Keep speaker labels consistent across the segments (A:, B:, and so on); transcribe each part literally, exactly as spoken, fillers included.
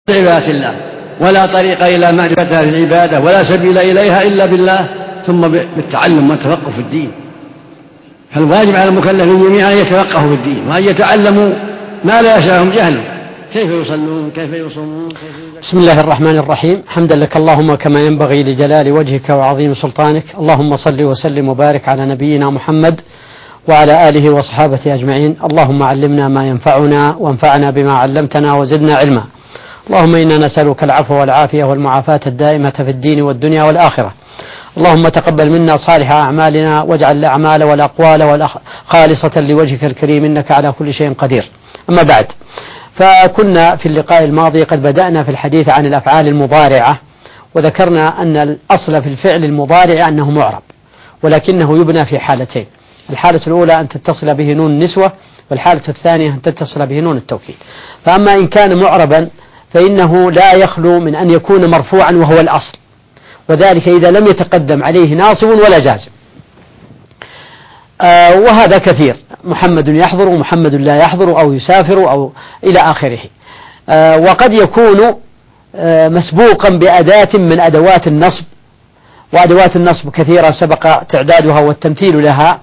A: عبادة الله ولا طريق إلى معرفتها في العبادة ولا سبيل إليها إلا بالله ثم بالتعلم والتفقه في الدين. فالواجب على المكلفين جميعا أن يتفقهوا في الدين وأن يتعلموا ما لا يشاءهم جهله، كيف يصلون كيف يصومون كيف.
B: بسم الله الرحمن الرحيم. حمدا لك اللهم كما ينبغي لجلال وجهك وعظيم سلطانك. اللهم صل وسلم وبارك على نبينا محمد وعلى آله وصحابته أجمعين. اللهم علمنا ما ينفعنا وانفعنا بما علمتنا وزدنا علما. اللهم إنا نسألك العفو والعافية والمعافاة الدائمة في الدين والدنيا والآخرة. اللهم تقبل منا صالح أعمالنا واجعل الأعمال والأقوال خالصة لوجهك الكريم إنك على كل شيء قدير. أما بعد، فكنا في اللقاء الماضي قد بدأنا في الحديث عن الأفعال المضارعة، وذكرنا أن الأصل في الفعل المضارع أنه معرب، ولكنه يبنى في حالتين: الحالة الأولى أن تتصل به نون النسوة، والحالة الثانية أن تتصل به نون التوكيد. فأما إن كان معربا فإنه لا يخلو من أن يكون مرفوعا وهو الأصل، وذلك إذا لم يتقدم عليه ناصب ولا جازم. آه وهذا كثير، محمد يحضر ومحمد لا يحضر أو يسافر أو إلى آخره. آه وقد يكون آه مسبوقا بأداة من أدوات النصب، وأدوات النصب كثيرة سبق تعدادها والتمثيل لها.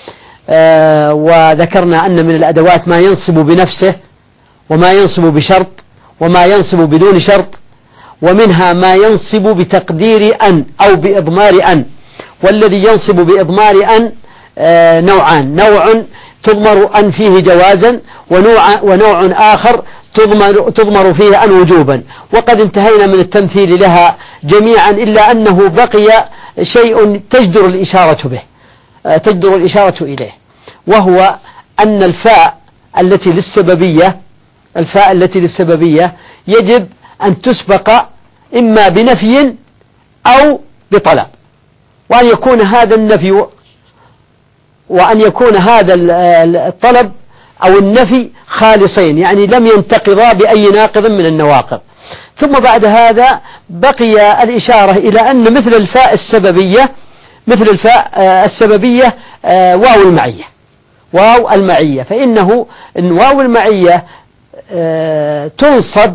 B: آه وذكرنا أن من الأدوات ما ينصب بنفسه وما ينصب بشرط وما ينصب بدون شرط، ومنها ما ينصب بتقدير أن أو بإضمار أن. والذي ينصب بإضمار أن آه نوعان: نوع تضمر أن فيه جوازا، ونوع, ونوع آخر تضمر, تضمر فيه أن وجوبا. وقد انتهينا من التمثيل لها جميعا، إلا أنه بقي شيء تجدر الإشارة به آه تجدر الإشارة إليه، وهو أن الفاء التي للسببية الفاء التي للسببية يجب أن تسبق إما بنفي أو بطلب، وأن يكون هذا النفي وأن يكون هذا الطلب أو النفي خالصين، يعني لم ينتقضا بأي ناقض من النواقض. ثم بعد هذا بقي الإشارة إلى أن مثل الفاء السببية مثل الفاء السببية واو المعية واو المعية فإنه إن واو المعية تنصب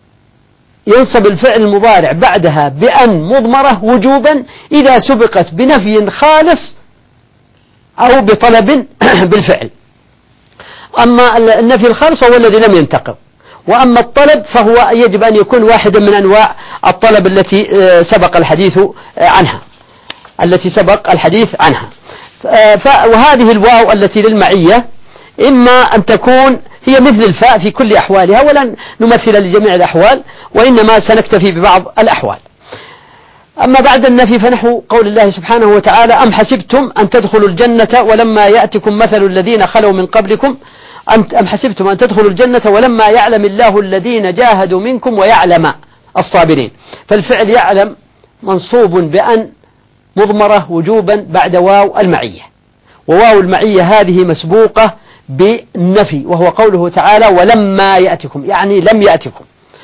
B: ينصب الفعل المضارع بعدها بأن مضمرة وجوبا إذا سبقت بنفي خالص أو بطلب بالفعل. أما النفي الخالص هو الذي لم ينتقض، وأما الطلب فهو يجب أن يكون واحدا من أنواع الطلب التي سبق الحديث عنها التي سبق الحديث عنها وهذه الواو التي للمعية إما أن تكون هي مثل الفاء في كل أحوالها، ولن نمثل لجميع الأحوال، وإنما سنكتفي ببعض الأحوال. أما بعد النفي فنحو قول الله سبحانه وتعالى: أم حسبتم أن تدخلوا الجنة ولما يأتكم مثل الذين خلوا من قبلكم أم حسبتم أن تدخلوا الجنة ولما يعلم الله الذين جاهدوا منكم ويعلم الصابرين. فالفعل يعلم منصوب بأن مضمرة وجوبا بعد واو المعية، وواو المعية هذه مسبوقة بالنفي، وهو قوله تعالى: ولما يأتكم، يعني لم يأتكم.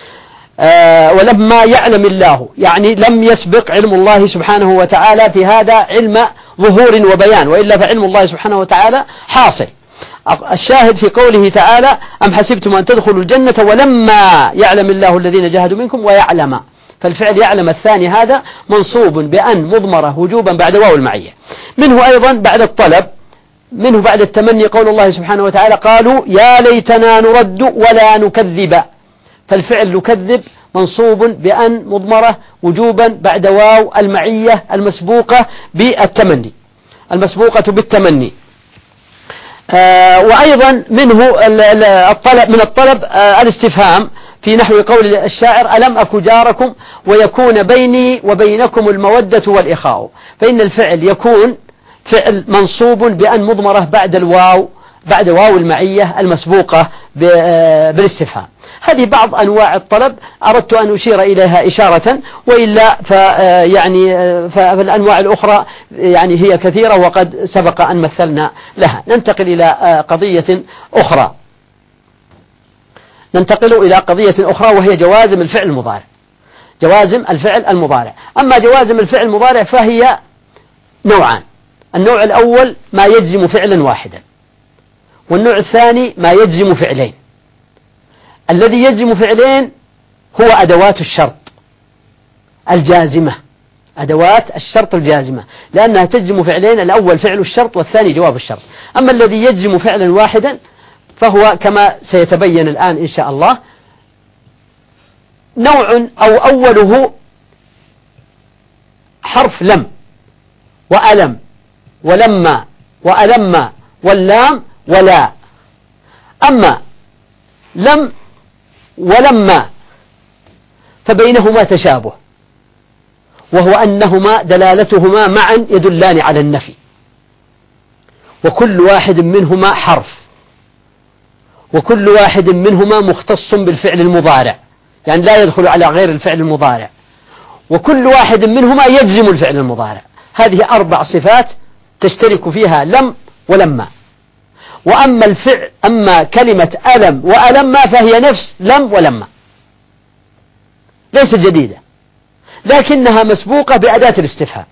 B: آه ولما يعلم الله، يعني لم يسبق علم الله سبحانه وتعالى في هذا علم ظهور وبيان، وإلا فعلم الله سبحانه وتعالى حاصل. الشاهد في قوله تعالى: أم حسبتم أن تدخلوا الجنة ولما يعلم الله الذين جاهدوا منكم ويعلم. فالفعل يعلم الثاني هذا منصوب بأن مضمرة وجوبا بعد واو المعية. منه أيضا بعد الطلب منه بعد التمني قول الله سبحانه وتعالى: قالوا يا ليتنا نرد ولا نكذب. فالفعل نكذب منصوب بأن مضمرة وجوبا بعد واو المعية المسبوقة بالتمني المسبوقة بالتمني. آه وأيضا منه الطلب من الطلب آه الاستفهام في نحو قول الشاعر: ألم أك جاركم ويكون بيني وبينكم المودة والإخاء. فإن الفعل يكون فعل منصوب بأن مضمرة بعد الواو بعد واو المعية المسبوقة بالاستفهام. هذه بعض أنواع الطلب أردت أن أشير إليها إشارة، وإلا فيعني فالأنواع الأخرى يعني هي كثيرة وقد سبق أن مثلنا لها. ننتقل إلى قضية أخرى ننتقل إلى قضية أخرى وهي جوازم الفعل المضارع جوازم الفعل المضارع أما جوازم الفعل المضارع فهي نوعان: النوع الأول ما يجزم فعلا واحدا، والنوع الثاني ما يجزم فعلين. الذي يجزم فعلين هو أدوات الشرط الجازمة، أدوات الشرط الجازمة، لأنها تجزم فعلين، الأول فعل الشرط والثاني جواب الشرط. أما الذي يجزم فعلا واحدا فهو كما سيتبين الآن إن شاء الله نوع أو أوله حرف لم وألم ولما وألم واللام ولا. أما لم ولما فبينهما تشابه، وهو أنهما دلالتهما معا يدلان على النفي، وكل واحد منهما حرف، وكل واحد منهما مختص بالفعل المضارع، يعني لا يدخل على غير الفعل المضارع، وكل واحد منهما يجزم الفعل المضارع. هذه أربع صفات تشترك فيها لم ولما. وأما الفعل أما كلمة ألم وألم فهي نفس لم ولما، ليست جديدة، لكنها مسبوقة بأداة الاستفهام،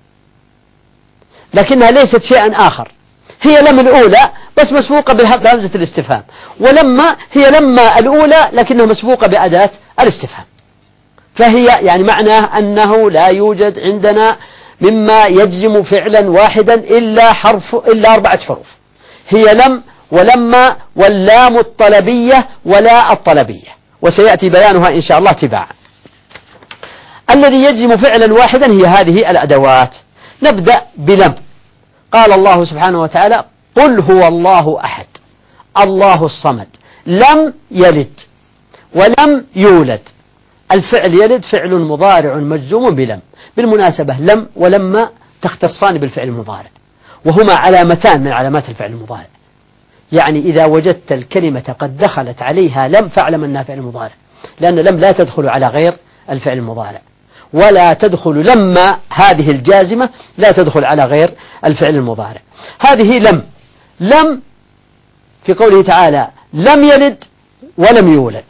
B: لكنها ليست شيئا آخر. هي لم الأولى بس مسبوقة بهمزة الاستفهام، ولما هي لما الأولى لكنها مسبوقة بأداة الاستفهام. فهي يعني معناه أنه لا يوجد عندنا مما يجزم فعلا واحدا إلا حرف إلا أربعة حروف، هي لم ولما واللام الطلبية ولا الطلبية، وسيأتي بيانها إن شاء الله تباعا. الذي يجزم فعلا واحدا هي هذه الأدوات. نبدأ بلم. قال الله سبحانه وتعالى قل هو الله أحد الله الصمد لم يلد ولم يولد. الفعل يلد فعل مضارع مجزوم بلم. بالمناسبة لم ولما تختصان بالفعل المضارع، وهما علامتان من علامات الفعل المضارع. يعني إذا وجدت الكلمة قد دخلت عليها لم فاعلم أنها فعل مضارع، لأن لم لا تدخل على غير الفعل المضارع، ولا تدخل لما هذه الجازمة لا تدخل على غير الفعل المضارع. هذه لم لم في قوله تعالى لم يلد ولم يولد،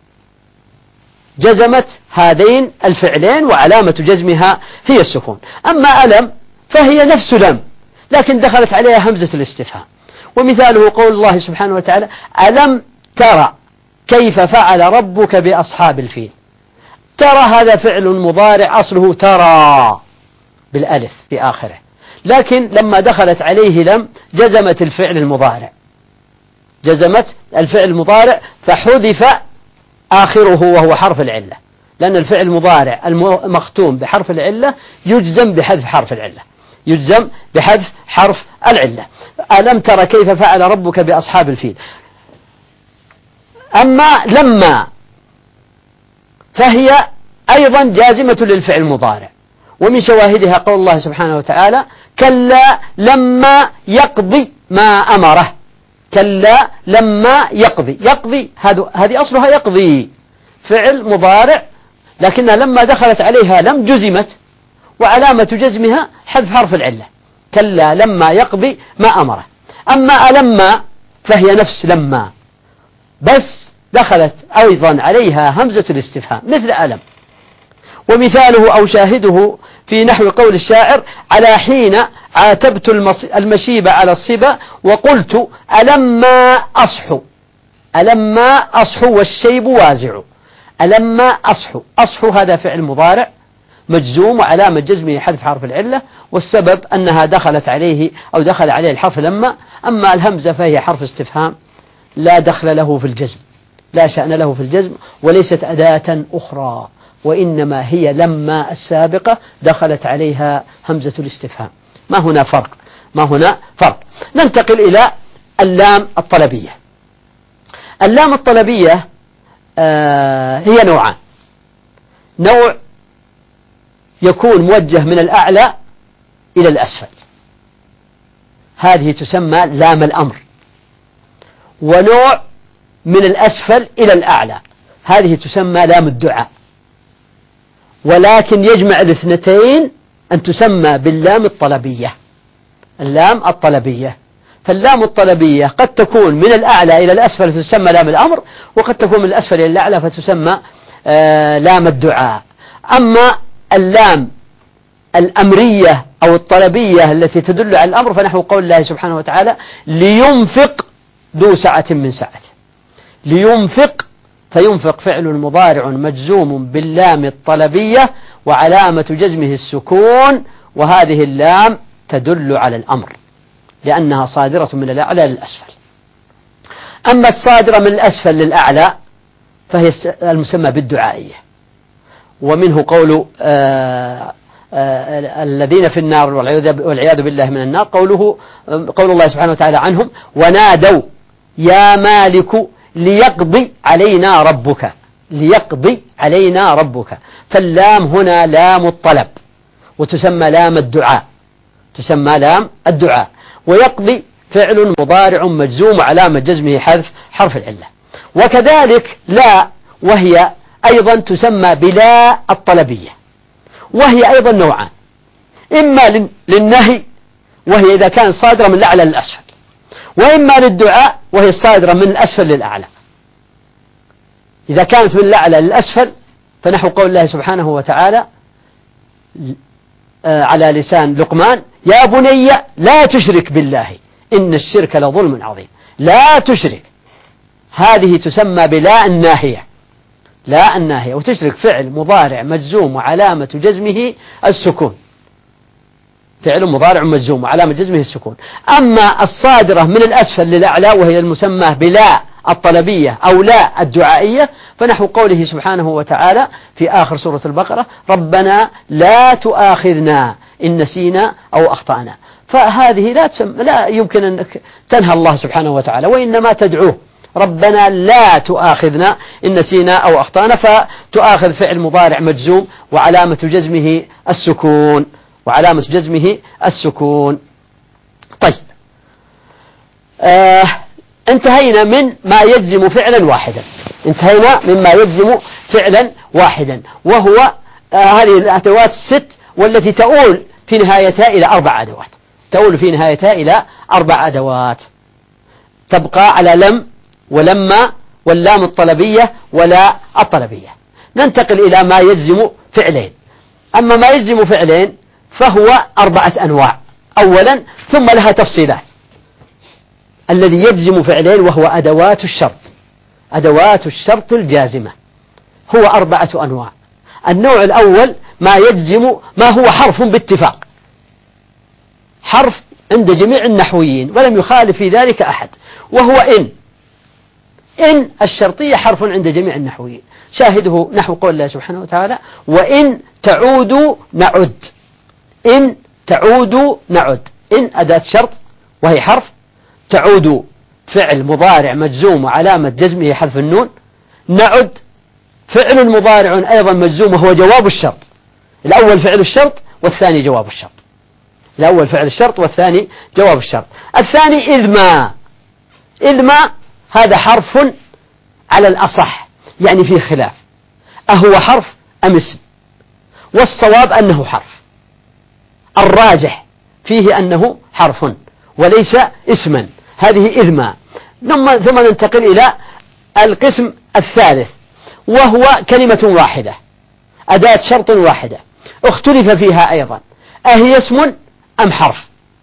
B: جزمت هذين الفعلين وعلامة جزمها هي السكون. أما ألم فهي نفس لم لكن دخلت عليها همزة الاستفهام، ومثاله قول الله سبحانه وتعالى ألم ترى كيف فعل ربك بأصحاب الفيل. ترى هذا فعل مضارع أصله ترى بالألف في آخره، لكن لما دخلت عليه لم جزمت الفعل المضارع، جزمت الفعل المضارع فحذف آخره وهو حرف العلة، لأن الفعل المضارع المختوم بحرف العلة يجزم بحذف حرف العلة، يجزم بحذف حرف العلة. ألم ترى كيف فعل ربك بأصحاب الفيل. أما لما فهي أيضا جازمة للفعل المضارع، ومن شواهدها قول الله سبحانه وتعالى كلا لما يقضي ما أمره. كلا لما يقضي، يقضي هذه أصلها يقضي فعل مضارع، لكنها لما دخلت عليها لم جزمت، وعلامة جزمها حذف حرف العلة. كلا لما يقضي ما أمره. أما ألما فهي نفس لما بس دخلت أيضا عليها همزة الاستفهام مثل ألم. ومثاله أو شاهده في نحو قول الشاعر على حين عاتبت المشيب على الصبا وقلت ألما أصحو. ألما أصحو والشيب وازع. ألما أصحو، أصحو هذا فعل مضارع مجزوم وعلامة جزمه حذف حرف العلة، والسبب أنها دخلت عليه أو دخل عليه الحرف لما. أما الهمزة فهي حرف استفهام لا دخل له في الجزم، لا شأن له في الجزم، وليست أداة أخرى، وإنما هي لما السابقة دخلت عليها همزة الاستفهام. ما هنا فرق، ما هنا فرق. ننتقل إلى اللام الطلبية. اللام الطلبية آه هي نوعان. نوع يكون موجه من الأعلى إلى الأسفل، هذه تسمى لام الأمر. ونوع من الأسفل إلى الأعلى، هذه تسمى لام الدعاء. ولكن يجمع الاثنتين أن تسمى باللام الطلبية. اللام الطلبية، فاللام الطلبية قد تكون من الأعلى إلى الأسفل فتسمى لام الأمر، وقد تكون من الأسفل إلى الأعلى فتسمى آه لام الدعاء. أما اللام الأمرية أو الطلبية التي تدل على الأمر فنحو قول الله سبحانه وتعالى لينفق ذو سعة من سعته. لينفق فينفق فعل مضارع مجزوم باللام الطلبية وعلامة جزمه السكون، وهذه اللام تدل على الأمر لأنها صادرة من الأعلى للأسفل. أما الصادرة من الأسفل للأعلى فهي المسمى بالدعائية، ومنه قول آآ آآ الذين في النار والعياذ بالله من النار، قوله قول الله سبحانه وتعالى عنهم: ونادوا يا مالك ليقضي علينا ربك، ليقضي علينا ربك. فاللام هنا لام الطلب، وتسمى لام الدعاء، تسمى لام الدعاء. ويقضي فعل مضارع مجزوم علامة جزمه حذف حرف العلة. وكذلك لا، وهي أيضا تسمى بلا الطلبية، وهي أيضا نوعان: إما للنهي وهي إذا كان صادرة من الأعلى للأسفل، وإما للدعاء وهي الصادرة من الأسفل للأعلى. إذا كانت من الأعلى للأسفل فنحو قول الله سبحانه وتعالى على لسان لقمان: يا بني لا تشرك بالله إن الشرك لظلم عظيم. لا تشرك، هذه تسمى بلا الناهية، لا الناهية. وتشرك فعل مضارع مجزوم وعلامة جزمه السكون، فعل مضارع مجزوم وعلامة جزمه السكون. أما الصادرة من الأسفل للأعلى وهي المسمى بلا الطلبية أو لا الدعائية، فنحو قوله سبحانه وتعالى في آخر سورة البقرة: ربنا لا تؤاخذنا إن نسينا أو أخطأنا. فهذه لا, لا يمكن أن تنهى الله سبحانه وتعالى، وإنما تدعوه: ربنا لا تؤاخذنا إن نسينا أو أخطأنا. فتؤاخذ فعل مضارع مجزوم وعلامة جزمه السكون، وعلامة جزمه السكون. طيب، آه انتهينا من ما يجزم فعلا واحدا، انتهينا مما يجزم فعلا واحدا، وهو آه هذه الأدوات الست، والتي تؤول في نهايتها إلى أربع أدوات، تؤول في نهايتها إلى أربع أدوات، تبقى على لم ولما واللام الطلبية ولا الطلبية. ننتقل إلى ما يجزم فعلين. أما ما يجزم فعلين فهو أربعة أنواع أولا، ثم لها تفصيلات. الذي يجزم فعلين وهو أدوات الشرط، أدوات الشرط الجازمة، هو أربعة أنواع. النوع الأول ما يجزم ما هو حرف باتفاق، حرف عند جميع النحويين ولم يخالف في ذلك أحد، وهو إن. إن الشرطية حرف عند جميع النحويين، شاهده نحو قول الله سبحانه وتعالى: وإن تعودوا نعد، إن تعودوا نعد. إن أداة شرط وهي حرف، تعود فعل مضارع مجزوم وعلامة جزمه حذف النون، نعد فعل مضارع أيضا مجزوم وهو جواب الشرط. الأول فعل الشرط والثاني جواب الشرط، الأول فعل الشرط والثاني جواب الشرط. الثاني إذ ما، إذ ما هذا حرف على الأصح، يعني فيه خلاف، أهو حرف أم اسم؟ والصواب أنه حرف، الراجح فيه أنه حرف وليس اسما. هذه إذ ما. ثم ننتقل إلى القسم الثالث، وهو كلمة واحدة، أداة شرط واحدة، اختلف فيها أيضا أهي اسم أم حرف؟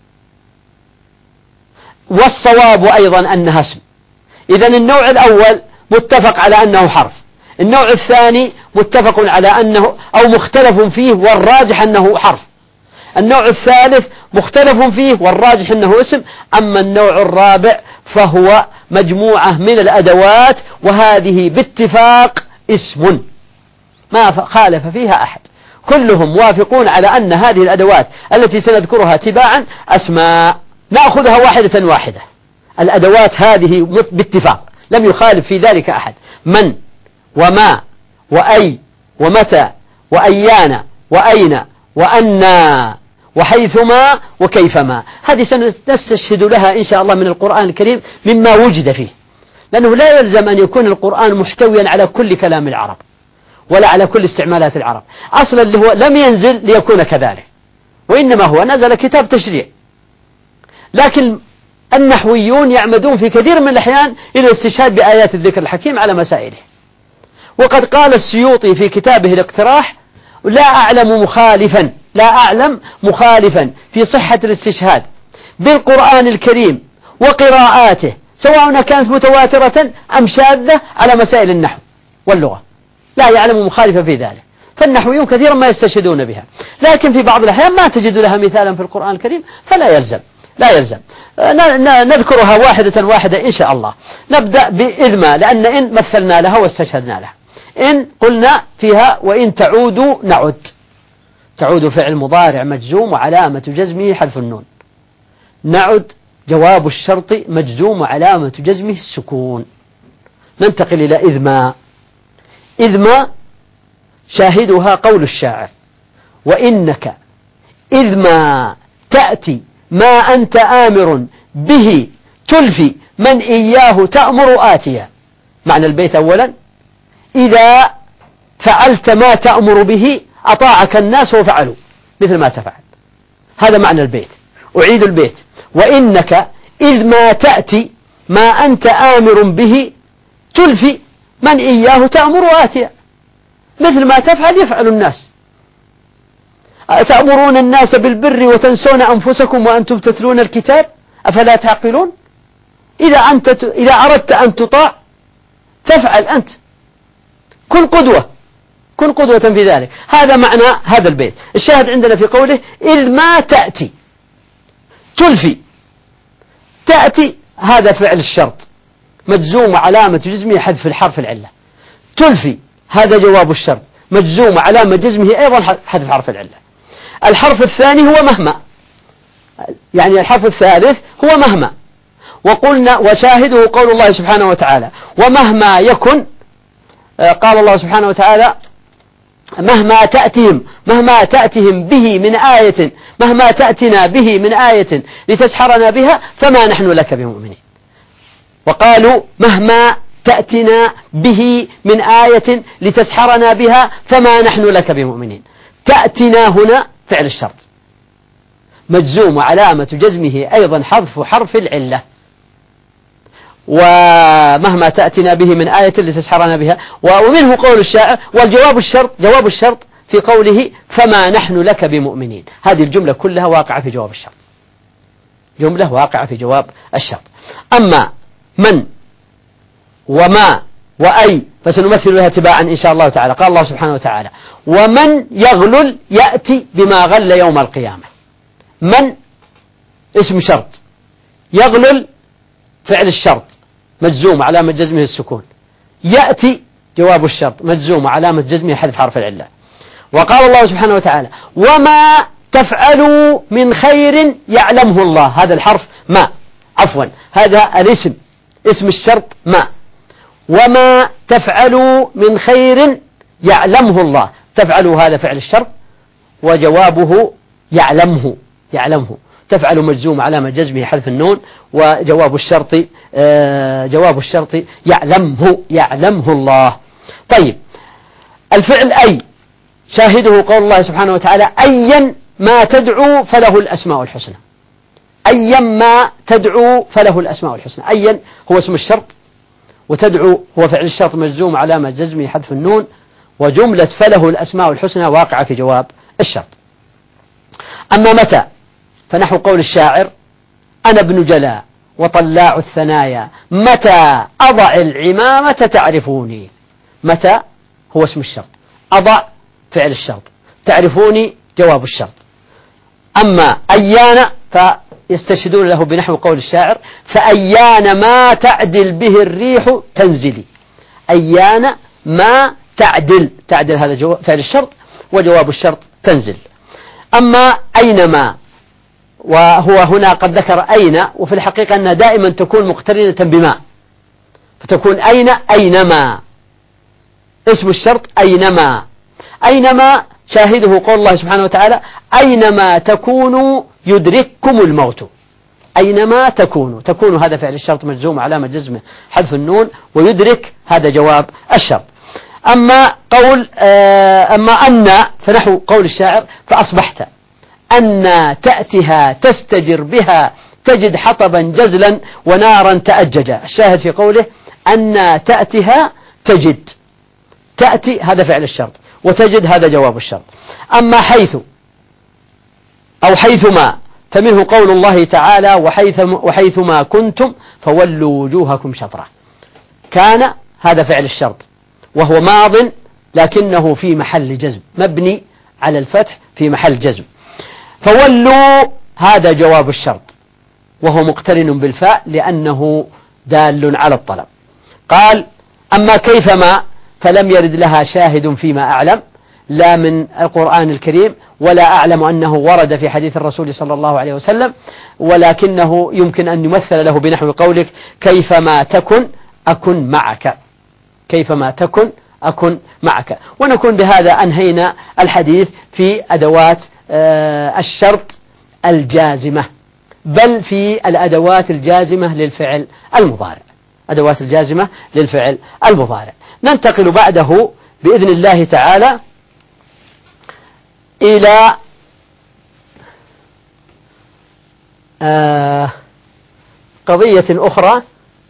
B: والصواب أيضا أنها اسم. إذن النوع الأول متفق على أنه حرف، النوع الثاني متفق على أنه أو مختلف فيه والراجح أنه حرف، النوع الثالث مختلف فيه والراجح أنه اسم. أما النوع الرابع فهو مجموعة من الأدوات، وهذه باتفاق اسم ما خالف فيها أحد، كلهم موافقون على أن هذه الأدوات التي سنذكرها تباعا أسماء. نأخذها واحدة واحدة. الأدوات هذه باتفاق لم يخالف في ذلك أحد: من وما وأي ومتى وأيان وأين وأنا وحيثما وكيفما. هذه سنستشهد لها إن شاء الله من القرآن الكريم مما وجد فيه، لأنه لا يلزم أن يكون القرآن محتويا على كل كلام العرب ولا على كل استعمالات العرب، أصلا اللي هو لم ينزل ليكون كذلك، وإنما هو نزل كتاب تشريع. لكن النحويون يعمدون في كثير من الأحيان إلى الاستشهاد بآيات الذكر الحكيم على مسائله. وقد قال السيوطي في كتابه الاقتراح: لا أعلم مخالفا لا أعلم مخالفا في صحة الاستشهاد بالقرآن الكريم وقراءاته، سواء كانت متواترة أم شاذة، على مسائل النحو. واللغة، لا يعلم مخالفا في ذلك. فالنحويون كثيرا ما يستشهدون بها، لكن في بعض الأحيان ما تجد لها مثالا في القرآن الكريم، فلا يلزم لا يلزم نذكرها واحدة واحدة إن شاء الله. نبدأ بإذ ما، لأن إن مثلنا لها واستشهدنا لها. إن قلنا فيها وإن تعودوا نعد، تعود فعل مضارع مجزوم وعلامة جزمه حذف النون. نعد جواب الشرط مجزوم وعلامة جزمه السكون. ننتقل إلى إذ ما. إذ ما شاهدها قول الشاعر: وإنك إذ ما تأتي ما أنت آمر به تلفي من إياه تأمر آتيا. معنى البيت أولا: إذا فعلت ما تأمر به أطاعك الناس وفعلوا مثل ما تفعل. هذا معنى البيت. أعيد البيت: وإنك إذ ما تأتي ما أنت آمر به تلفي من إياه تأمر آتيا. مثل ما تفعل يفعل الناس. أتأمرون الناس بالبر وتنسون أنفسكم وأنتم تتلون الكتاب أفلا تعقلون. إذا أنت إذا أردت أن تطاع تفعل أنت، كن قدوة كن قدوة في ذلك. هذا معنى هذا البيت. الشاهد عندنا في قوله: إذ ما تأتي تلفي. تأتي هذا فعل الشرط مجزوم وعلامة جزمه حذف الحرف العلة. تلفي هذا جواب الشرط مجزوم وعلامة جزمه أيضا حذف حرف العلة. الحرف الثاني هو مهما، يعني الحرف الثالث هو مهما. وقلنا وشاهده قول الله سبحانه وتعالى: ومهما يكن. قال الله سبحانه وتعالى: مهما تأتهم مهما تأتهم به من آية مهما تأتنا به من آية لتسحرنا بها فما نحن لك بمؤمنين. وقالوا: مهما تأتنا به من آية لتسحرنا بها فما نحن لك بمؤمنين. تأتنا هنا فعل الشرط مجزوم وعلامة جزمه أيضا حذف حرف العلة. ومهما تأتنا به من آية لتسحرنا بها. ومنه قول الشاعر: والجواب الشرط جواب الشرط في قوله: فما نحن لك بمؤمنين. هذه الجملة كلها واقعة في جواب الشرط، جملة واقعة في جواب الشرط. أما من وما وأي فسنمثل لها تباعا إن شاء الله تعالى. قال الله سبحانه وتعالى: ومن يغلل يأتي بما غل يوم القيامة. من اسم شرط، يغلل فعل الشرط مجزوم علامة جزمه السكون، يأتي جواب الشرط مجزوم علامة جزمه حذف حرف العلة. وقال الله سبحانه وتعالى: وما تفعلوا من خير يعلمه الله. هذا الحرف ما عفوا هذا الاسم اسم الشرط ما. وما تفعلوا من خير يعلمه الله. تفعلوا هذا فعل الشرط وجوابه يعلمه يعلمه. تفعل مجزوم علامة جزمه حذف النون، وجواب الشرط جواب الشرط يعلمه يعلمه الله. طيب، الفعل أي شاهده قول الله سبحانه وتعالى: أيا ما تدعو فله الأسماء الحسنى. أيا ما تدعو فله الأسماء الحسنى. أيا هو اسم الشرط، وتدعو هو فعل الشرط مجزوم علامة جزمه حذف النون، وجملة فله الأسماء الحسنى واقعة في جواب الشرط. أما متى فنحو قول الشاعر: أنا ابن جلا وطلاع الثنايا متى أضع العمامة تعرفوني. متى هو اسم الشرط، أضع فعل الشرط، تعرفوني جواب الشرط. أما أيان فيستشهدون له بنحو قول الشاعر: فأيان ما تعدل به الريح تنزلي. أيان ما تعدل تعدل هذا فعل الشرط وجواب الشرط تنزل. أما أينما، وهو هنا قد ذكر أين، وفي الحقيقة أنها دائما تكون مقترنة بما، فتكون أين أينما. اسم الشرط أينما. أينما شاهده قول الله سبحانه وتعالى: أينما تكونوا يدرككم الموت. أينما تكونوا، تكون هذا فعل الشرط مجزوم علامة جزمه حذف النون، ويدرك هذا جواب الشرط. أما قول أما أن فنحو قول الشاعر: فأصبحت أن تأتها تستجر بها تجد حطبا جزلا ونارا تأججا. الشاهد في قوله: أن تأتها تجد. تأتي هذا فعل الشرط، وتجد هذا جواب الشرط. أما حيث أو حيثما فمنه قول الله تعالى: وحيثما كنتم فولوا وجوهكم شطرة. كان هذا فعل الشرط، وهو ماض لكنه في محل جزم، مبني على الفتح في محل جزم. فولوا هذا جواب الشرط وهو مقترن بالفاء لأنه دال على الطلب. قال أما كيفما فلم يرد لها شاهد فيما أعلم، لا من القرآن الكريم ولا أعلم أنه ورد في حديث الرسول صلى الله عليه وسلم، ولكنه يمكن أن يمثل له بنحو قولك كيفما تكن أكن معك، كيفما تكن أكن معك. ونكون بهذا أنهينا الحديث في أدوات الشرط الجازمة، بل في الأدوات الجازمة للفعل المضارع، أدوات الجازمة للفعل المضارع. ننتقل بعده بإذن الله تعالى إلى آه قضية أخرى،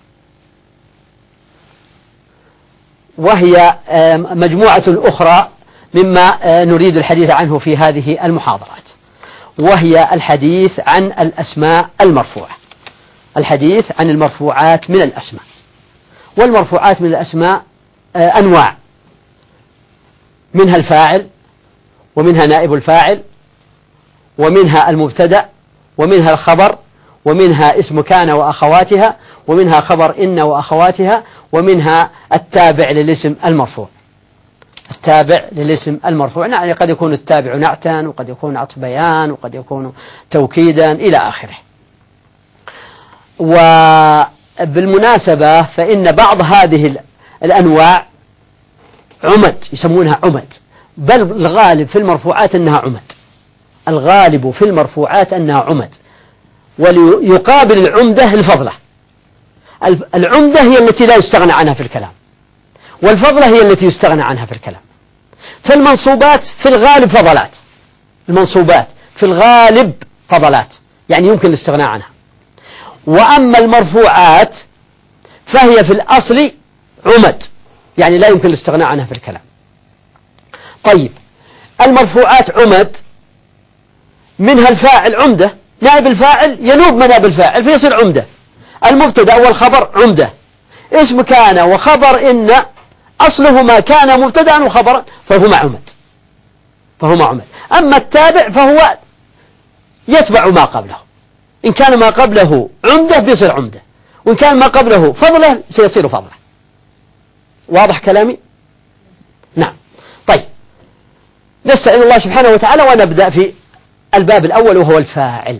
B: وهي آه مجموعة أخرى مما آه نريد الحديث عنه في هذه المحاضرات، وهي الحديث عن الأسماء المرفوعة، الحديث عن المرفوعات من الأسماء. والمرفوعات من الأسماء آه أنواع، منها الفاعل، ومنها نائب الفاعل، ومنها المبتدأ، ومنها الخبر، ومنها اسم كان وأخواتها، ومنها خبر إن وأخواتها، ومنها التابع للاسم المرفوع. التابع للاسم المرفوع يعني قد يكون التابع نعتا، وقد يكون عطف بيان، وقد يكون توكيدا إلى آخره. وبالمناسبة فإن بعض هذه الأنواع عمد، يسمونها عمد، بل الغالب في المرفوعات أنها عمد، الغالب في المرفوعات أنها عمد. وليقابل العمدة الفضلة، العمدة هي التي لا يستغنى عنها في الكلام، والفضلة هي التي يستغنى عنها في الكلام. فالمنصوبات في الغالب فضلات، المنصوبات في الغالب فضلات يعني يمكن الاستغناء عنها. وأما المرفوعات فهي في الأصل عمد يعني لا يمكن الاستغناء عنها في الكلام. طيب المرفوعات عمد، منها الفاعل عمدة، نائب الفاعل ينوب مناب الفاعل فيصير عمدة، المبتدأ والخبر عمدة، اسم كان وخبر إن أصلهما كان مبتدأ وخبرا فهما عمد، فهما عمد. أما التابع فهو يتبع ما قبله، إن كان ما قبله عمدة بيصير عمدة، وإن كان ما قبله فضله سيصير فضله. واضح كلامي؟ نعم. طيب نستعين الله سبحانه وتعالى ونبدأ في الباب الأول وهو الفاعل.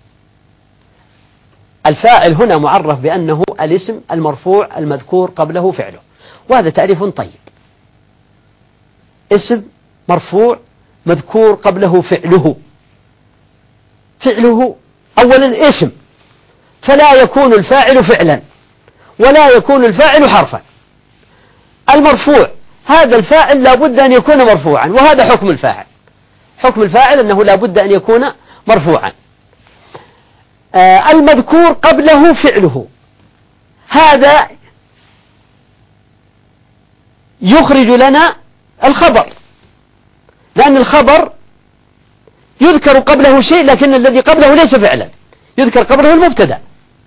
B: الفاعل هنا معرف بأنه الاسم المرفوع المذكور قبله فعله، وهذا تعريف طيب. اسم مرفوع مذكور قبله فعله، فعله أولا اسم، فلا يكون الفاعل فعلا ولا يكون الفاعل حرفا. المرفوع هذا الفاعل لا بد أن يكون مرفوعا، وهذا حكم الفاعل، حكم الفاعل أنه لا بد أن يكون مرفوعا. آه المذكور قبله فعله هذا يخرج لنا الخبر، لأن الخبر يذكر قبله شيء لكن الذي قبله ليس فعلا، يذكر قبله المبتدأ.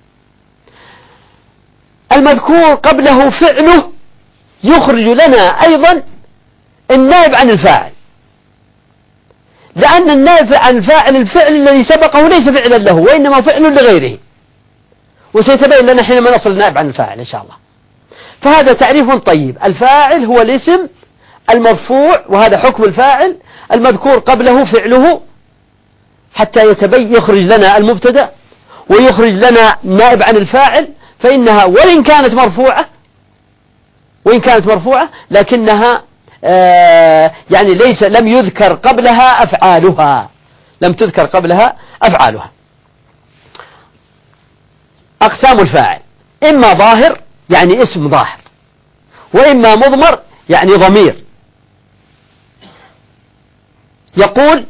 B: المذكور قبله فعله يخرج لنا أيضا النائب عن الفاعل، لأن النائب عن الفاعل الفعل الذي سبقه ليس فعلا له وإنما فعل لغيره، وسيتبين لنا حينما نصل النائب عن الفاعل إن شاء الله. فهذا تعريف طيب. الفاعل هو الاسم المرفوع وهذا حكم الفاعل، المذكور قبله فعله حتى يتبين يخرج لنا المبتدأ ويخرج لنا نائب عن الفاعل، فإنها وإن كانت مرفوعة وإن كانت مرفوعة لكنها آه يعني ليس لم يذكر قبلها أفعالها، لم تذكر قبلها أفعالها. أقسام الفاعل إما ظاهر يعني اسم ظاهر، وإما مضمر يعني ضمير. يقول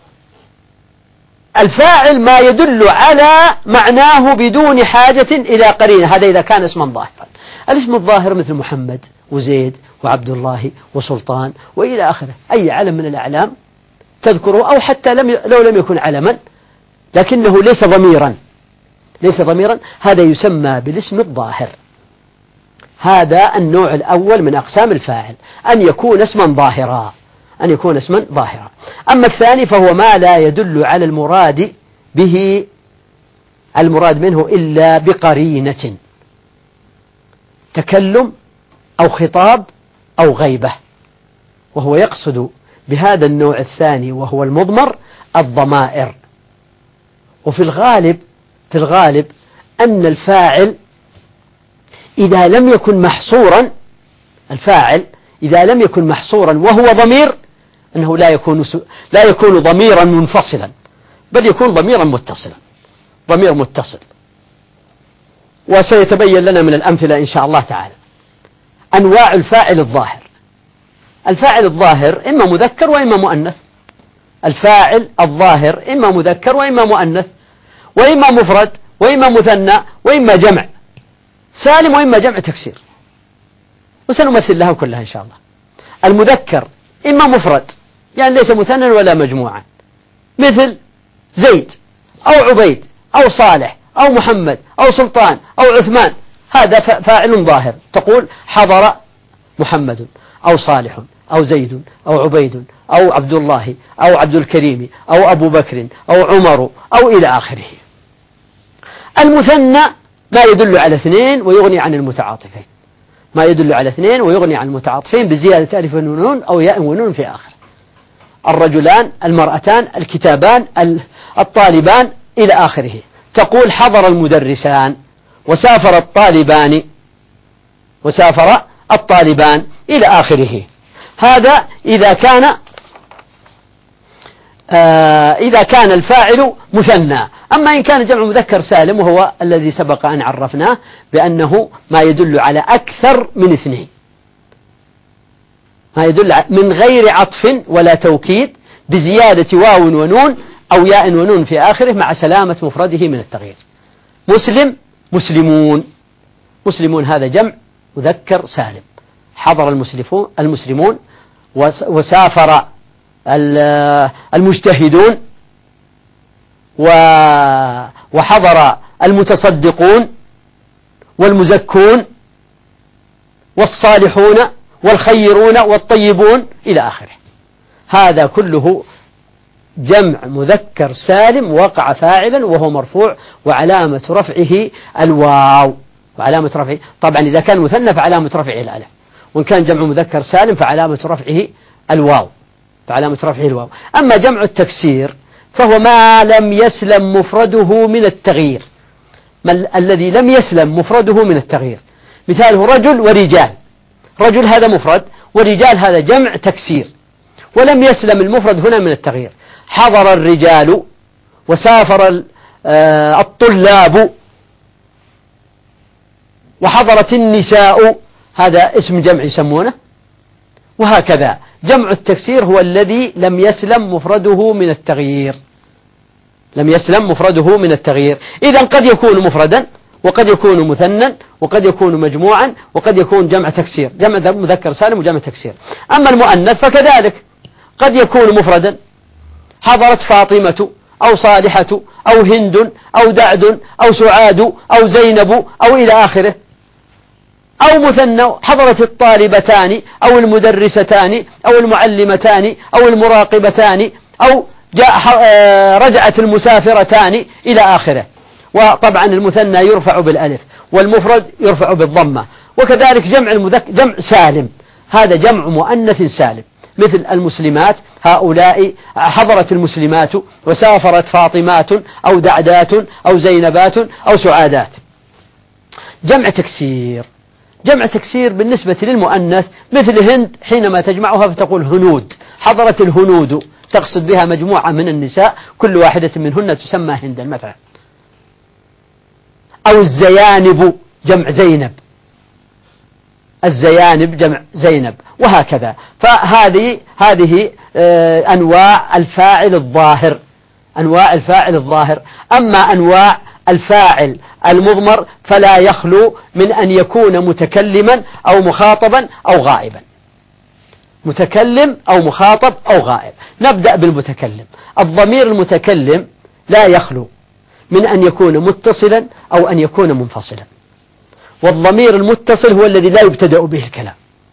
B: الفاعل ما يدل على معناه بدون حاجة إلى قرينة، هذا إذا كان اسما ظاهرا. الاسم الظاهر مثل محمد وزيد وعبد الله وسلطان وإلى آخره، أي علم من الأعلام تذكره، أو حتى لم لو لم يكن علما لكنه ليس ضميرا، ليس ضميرا، هذا يسمى بالاسم الظاهر. هذا النوع الأول من أقسام الفاعل، أن يكون اسما ظاهرا، أن يكون اسما ظاهرا. أما الثاني فهو ما لا يدل على المراد به المراد منه إلا بقرينة، تكلم أو خطاب أو غيبة، وهو يقصد بهذا النوع الثاني وهو المضمر الضمائر. وفي الغالب في الغالب أن الفاعل إذا لم يكن محصورا الفاعل إذا لم يكن محصورا وهو ضمير أنه لا يكون لا يكون ضميرا منفصلا، بل يكون ضميرا متصلا، ضمير متصل. وسيتبين لنا من الأمثلة إن شاء الله تعالى. أنواع الفاعل الظاهر: الفاعل الظاهر إما مذكر وإما مؤنث. الفاعل الظاهر إما مذكر وإما مؤنث، وإما مفرد وإما مثنى وإما جمع سالم وإما جمع تكسير، وسنمثل لها كلها إن شاء الله. المذكر إما مفرد يعني ليس مثنى ولا مجموعا، مثل زيد أو عبيد أو صالح أو محمد أو سلطان أو عثمان، هذا فاعل ظاهر، تقول حضر محمد أو صالح أو زيد أو عبيد أو عبد الله أو عبد الكريم أو أبو بكر أو عمر أو إلى آخره. المثنى ما يدل على اثنين ويغني عن المتعاطفين، ما يدل على اثنين ويغني عن المتعاطفين بزيادة ألف ونون أو ياء ونون في آخر. الرجلان، المرأتان، الكتابان، الطالبان إلى آخره. تقول حضر المدرسان وسافر الطالبان وسافر الطالبان إلى آخره. هذا إذا كان آه إذا كان الفاعل مثنى. أما إن كان جمع مذكر سالم وهو الذي سبق أن عرفناه بأنه ما يدل على أكثر من اثنين، ما يدل من غير عطف ولا توكيد بزيادة واو ونون أو ياء ونون في آخره مع سلامة مفرده من التغيير. مسلم، مسلمون. مسلمون هذا جمع مذكر سالم. حضر المسلمون وسافر المجتهدون وحضر المتصدقون والمزكون والصالحون والخيرون والطيبون إلى آخره. هذا كله جمع مذكر سالم وقع فاعلا وهو مرفوع وعلامة رفعه الواو، وعلامة رفعه طبعا إذا كان مثنى فعلامة رفعه الألف، وإن كان جمع مذكر سالم فعلامة رفعه الواو، فعلامة رفعه الواو. أما جمع التكسير فهو ما لم يسلم مفرده من التغيير، الذي لم يسلم مفرده من التغيير. مثاله رجل ورجال. رجل هذا مفرد ورجال هذا جمع تكسير ولم يسلم المفرد هنا من التغيير. حضر الرجال وسافر الطلاب وحضرت النساء، هذا اسم جمع يسمونه. وهكذا جمع التكسير هو الذي لم يسلم مفرده من التغيير، لم يسلم مفرده من التغيير. إذن قد يكون مفردا وقد يكون مثنى وقد يكون مجموعا وقد يكون جمع تكسير، جمع مذكر سالم وجمع تكسير. أما المؤنث فكذلك قد يكون مفردا، حضرت فاطمة أو صالحة أو هند أو دعد أو سعاد أو زينب أو إلى آخره. أو مثنى، حضرت الطالبتان أو المدرستان أو المعلمتان أو المراقبتان أو جاء رجعت المسافرتان إلى آخره. وطبعا المثنى يرفع بالألف والمفرد يرفع بالضمة. وكذلك جمع المذكر جمع سالم، هذا جمع مؤنث سالم، مثل المسلمات، هؤلاء حضرت المسلمات وسافرت فاطمات أو دعدات أو زينبات أو سعادات. جمع تكسير، جمع تكسير بالنسبة للمؤنث مثل هند حينما تجمعها فتقول هنود، حضرت الهنود، تقصد بها مجموعة من النساء كل واحدة منهن تسمى هندا مثلا. أو الزيانب جمع زينب، الزيانب جمع زينب، وهكذا. فهذه هذه أنواع الفاعل الظاهر، أنواع الفاعل الظاهر. أما أنواع الفاعل المضمر فلا يخلو من أن يكون متكلما أو مخاطبا أو غائبا. متكلم أو مخاطب أو غائب. نبدأ بالمتكلم. الضمير المتكلم لا يخلو من أن يكون متصلا أو أن يكون منفصلا. والضمير المتصل هو الذي لا يبتدأ به الكلام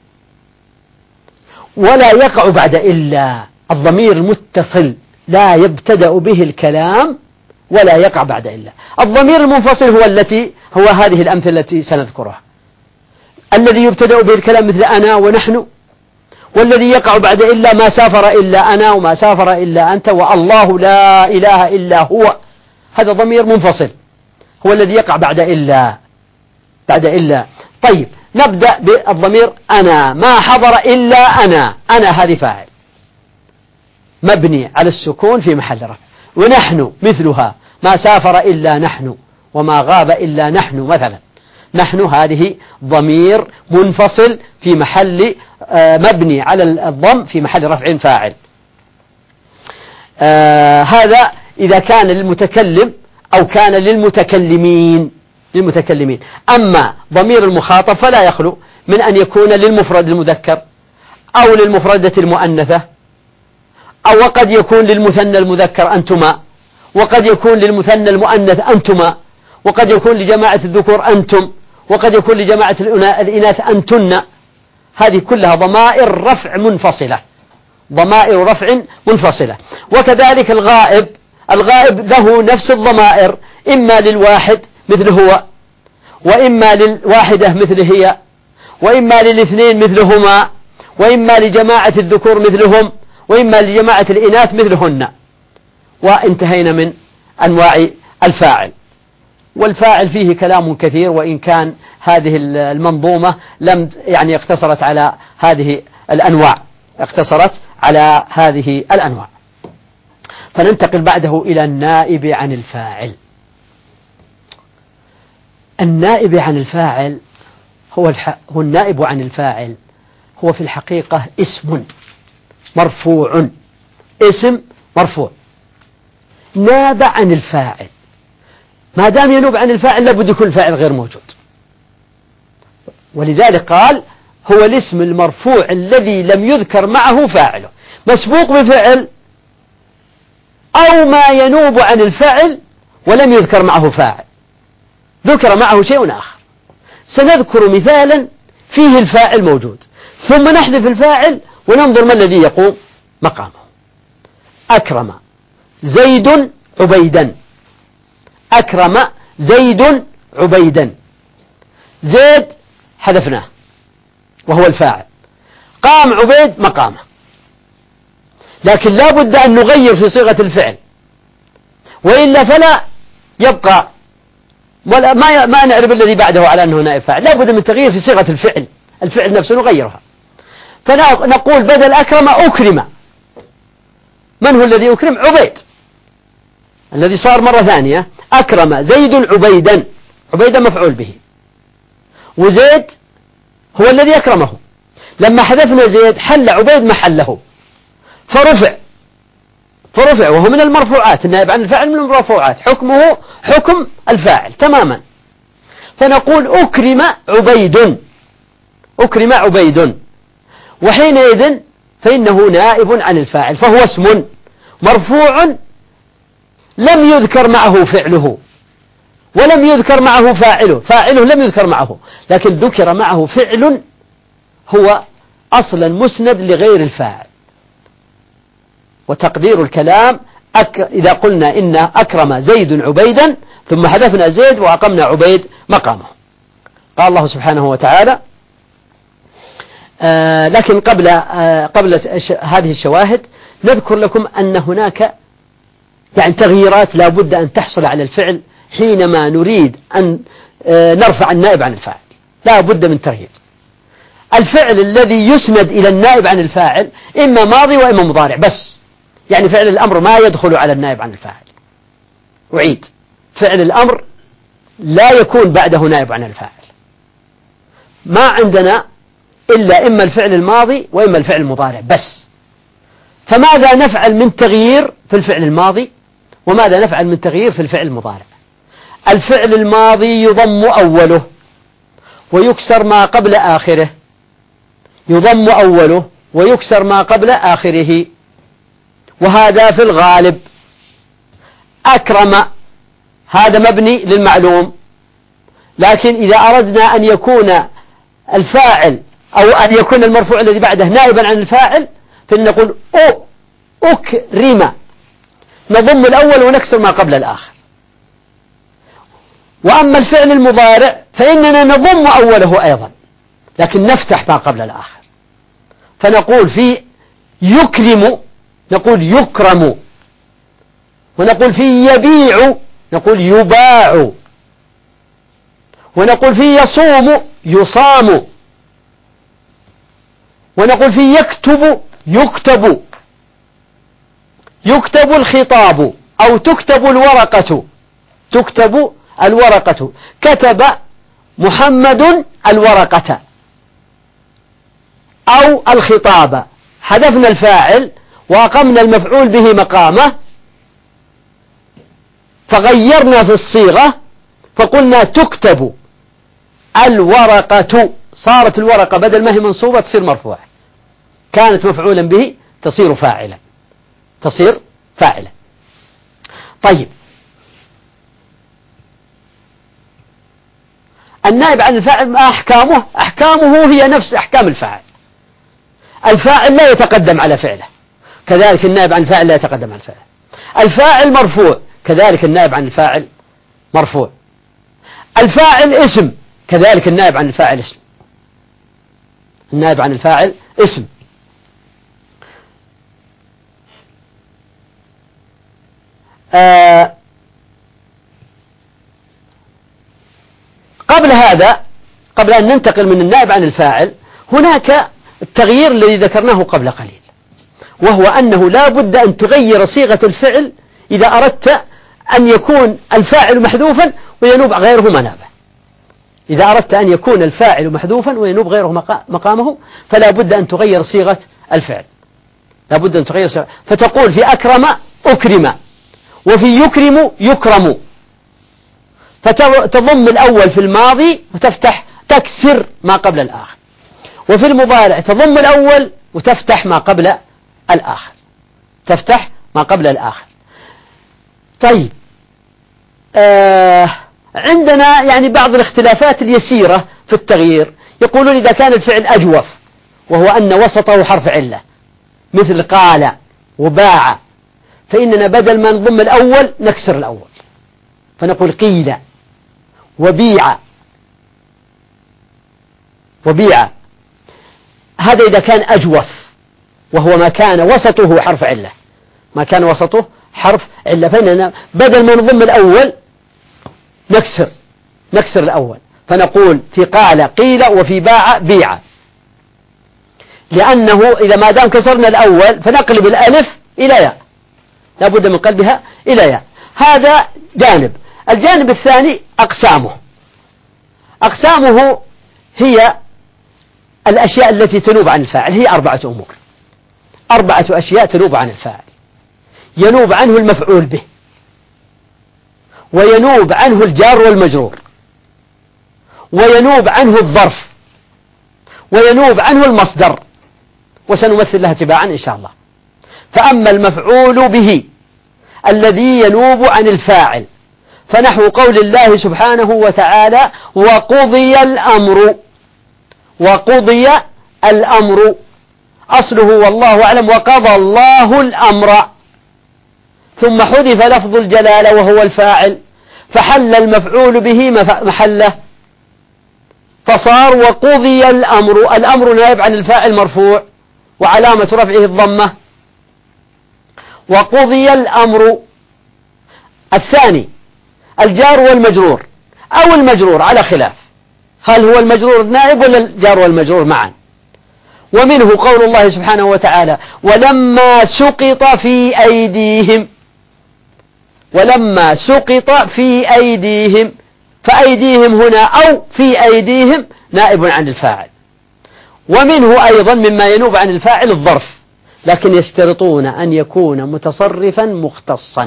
B: ولا يقع بعد إلا. الضمير المتصل لا يبتدأ به الكلام ولا يقع بعد إلا. الضمير المنفصل هو التي هو هذه الأمثلة التي سنذكرها، الذي يبتدأ به الكلام مثل أنا ونحن، والذي يقع بعد إلا ما سافر إلا أنا وما سافر إلا أنت والله لا إله إلا هو. هذا ضمير منفصل هو الذي يقع بعد إلا بعد إلا. طيب نبدأ بالضمير أنا، ما حضر إلا أنا، أنا هذه فاعل مبني على السكون في محل رفع. ونحن مثلها، ما سافر إلا نحن وما غاب إلا نحن مثلا. نحن هذه ضمير منفصل في محل مبني على الضم في محل رفع فاعل. آه هذا إذا كان للمتكلم أو كان للمتكلمين للمتكلمين. أما ضمير المخاطب فلا يخلو من أن يكون للمفرد المذكر أو للمفردة المؤنثة، أو وقد يكون للمثنى المذكر أنتما، وقد يكون للمثنى المؤنث أنتما، وقد يكون لجماعة الذكور أنتم، وقد يكون لجماعة الإناث أنتن. هذه كلها ضمائر رفع منفصلة ضمائر رفع منفصلة. وكذلك الغائب الغائب له نفس الضمائر، إما للواحد مثل هو، وإما للواحدة مثل هي، وإما للاثنين مثلهما، وإما لجماعة الذكور مثلهم، وإما لجماعة الإناث مثلهن. وانتهينا من أنواع الفاعل. والفاعل فيه كلام كثير، وإن كان هذه المنظومة لم يعني اقتصرت على هذه الأنواع اقتصرت على هذه الأنواع. فننتقل بعده إلى النائب عن الفاعل. النائب عن الفاعل هو, الح... هو النائب عن الفاعل هو في الحقيقة اسم مرفوع اسم مرفوع ناب عن الفاعل. ما دام ينوب عن الفاعل لابد يكون الفاعل غير موجود، ولذلك قال هو الاسم المرفوع الذي لم يذكر معه فاعله، مسبوق بفعل أو ما ينوب عن الفعل ولم يذكر معه فاعل، ذكر معه شيء آخر. سنذكر مثالا فيه الفاعل موجود، ثم نحذف الفاعل وننظر ما الذي يقوم مقامه. أكرم زيد عبيدا، أكرم زيد عبيدا، زيد حذفناه وهو الفاعل، قام عبيد مقامه. لكن لا بد أن نغير في صيغة الفعل، وإلا فلا يبقى ولا ما ما نعرف الذي بعده على أنه نائب فاعل. لا بد من تغيير في صيغة الفعل، الفعل نفسه نغيرها. فنقول بدل أكرم أكرم. من هو الذي أكرم؟ عبيد، الذي صار مرة ثانية. أكرم زيد عبيدا، عبيدا مفعول به، وزيد هو الذي أكرمه. لما حذفنا زيد حل عبيد محله فرفع فرفع وهو من المرفوعات، النائب عن الفاعل من المرفوعات، حكمه حكم الفاعل تماما. فنقول أكرم عبيد، أكرم عبيد، وحينئذ فإنه نائب عن الفاعل، فهو اسم مرفوع لم يذكر معه فعله ولم يذكر معه فاعله، فاعله لم يذكر معه، لكن ذكر معه فعل هو أصلا مسند لغير الفاعل. وتقدير الكلام أك... إذا قلنا إن أكرم زيد عبيدا ثم حذفنا زيد وأقمنا عبيد مقامه. قال الله سبحانه وتعالى آه لكن قبل آه قبل هذه الشواهد نذكر لكم أن هناك يعني تغييرات لا بد أن تحصل على الفعل حينما نريد أن آه نرفع النائب عن الفاعل. لا بد من تغيير. الفعل الذي يسند إلى النائب عن الفاعل إما ماضي وإما مضارع بس، يعني فعل الأمر ما يدخل على النائب عن الفاعل. أعيد، فعل الأمر لا يكون بعده نائب عن الفاعل. ما عندنا إلا إما الفعل الماضي وإما الفعل المضارع بس. فماذا نفعل من تغيير في الفعل الماضي وماذا نفعل من تغيير في الفعل المضارع؟ الفعل الماضي يضم أوله ويكسر ما قبل آخره، يضم أوله ويكسر ما قبل آخره، وهذا في الغالب. أكرم هذا مبني للمعلوم، لكن إذا أردنا أن يكون الفاعل أو أن يكون المرفوع الذي بعده نائبا عن الفاعل فنقول أو أكرم، نضم الأول ونكسر ما قبل الآخر. وأما الفعل المضارع فإننا نضم أوله أيضا لكن نفتح ما قبل الآخر، فنقول في يكرم نقول يكرم، ونقول في يبيع نقول يباع، ونقول في يصوم يصام، ونقول في يكتب يكتب، يكتب الخطاب أو تكتب الورقة، تكتب الورقة، كتب محمد الورقة أو الخطاب، حذفنا الفاعل وأقمنا المفعول به مقامه فغيرنا في الصيغة فقلنا تكتب الورقة، صارت الورقة بدل ما هي منصوبة تصير مرفوعة، كانت مفعولا به تصير فاعلا، تصير فاعلا. طيب النائب عن الفاعل ما أحكامه؟ أحكامه هي نفس أحكام الفاعل. الفاعل لا يتقدم على فعله، كذلك النائب عن الفاعل لا يتقدم على فعله. الفاعل مرفوع، كذلك النائب عن الفاعل مرفوع. الفاعل اسم، كذلك النائب عن الفاعل اسم، النائب عن الفاعل اسم. آه قبل هذا، قبل أن ننتقل من النائب عن الفاعل، هناك التغيير الذي ذكرناه قبل قليل، وهو أنه لا بد أن تغير صيغة الفعل إذا أردت أن يكون الفاعل محذوفا وينوب غيره منابه. إذا أردت أن يكون الفاعل محذوفا وينوب غيره مقامه فلا بد أن تغير صيغة الفعل، لا بد أن تغير صيغة، فتقول في أكرم أكرم، وفي يكرم يكرم، فتضم الأول في الماضي وتفتح تكسر ما قبل الآخر، وفي المضارع تضم الأول وتفتح ما قبل الآخر، تفتح ما قبل الآخر. طيب آه عندنا يعني بعض الاختلافات اليسيرة في التغيير، يقولون إذا كان الفعل أجوف وهو أن وسطه حرف علة مثل قال وباع، فإننا بدل ما نضم الأول نكسر الأول فنقول قيل وبيع وبيع. هذا إذا كان أجوف وهو ما كان وسطه حرف علة، ما كان وسطه حرف علة، فإننا بدل ما نضم الأول نكسر نكسر الأول فنقول في قال قيل وفي باع بيع، لأنه إذا ما دام كسرنا الأول فنقلب الألف إلى ياء، لا بد من قلبها إلى ياء. هذا جانب. الجانب الثاني أقسامه. أقسامه هي الأشياء التي تنوب عن الفاعل، هي أربعة أمور، أربعة أشياء تنوب عن الفاعل. ينوب عنه المفعول به، وينوب عنه الجار والمجرور، وينوب عنه الظرف، وينوب عنه المصدر، وسنمثل لها تباعا إن شاء الله. فأما المفعول به الذي ينوب عن الفاعل فنحو قول الله سبحانه وتعالى وقضي الأمر، وقضي الأمر أصله والله أعلم وقضى الله الأمر، ثم حذف لفظ الجلالة وهو الفاعل فحل المفعول به محله فصار وقضي الأمر. الأمر نائب عن الفاعل مرفوع وعلامة رفعه الضمة، وقضي الأمر. الثاني الجار والمجرور أو المجرور على خلاف، هل هو المجرور نائب ولا الجار والمجرور معا؟ ومنه قول الله سبحانه وتعالى ولما سقط في أيديهم، ولما سقط في أيديهم، فأيديهم هنا أو في أيديهم نائب عن الفاعل. ومنه أيضا مما ينوب عن الفاعل الظرف، لكن يشترطون أن يكون متصرفا مختصا،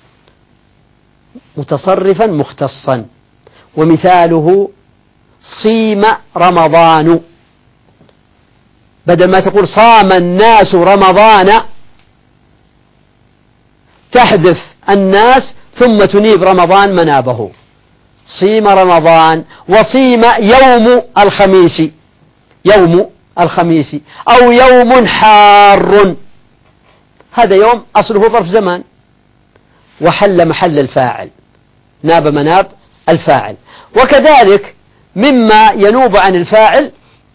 B: متصرفا مختصا. ومثاله صيم رمضان، بدل ما تقول صام الناس رمضان تحذف الناس ثم تنيب رمضان منابه، صيم رمضان وصيم يوم الخميس، يوم الخميس أو يوم حار، هذا يوم أصله ظرف زمان وحل محل الفاعل، ناب مناب الفاعل. وكذلك مما ينوب عن الفاعل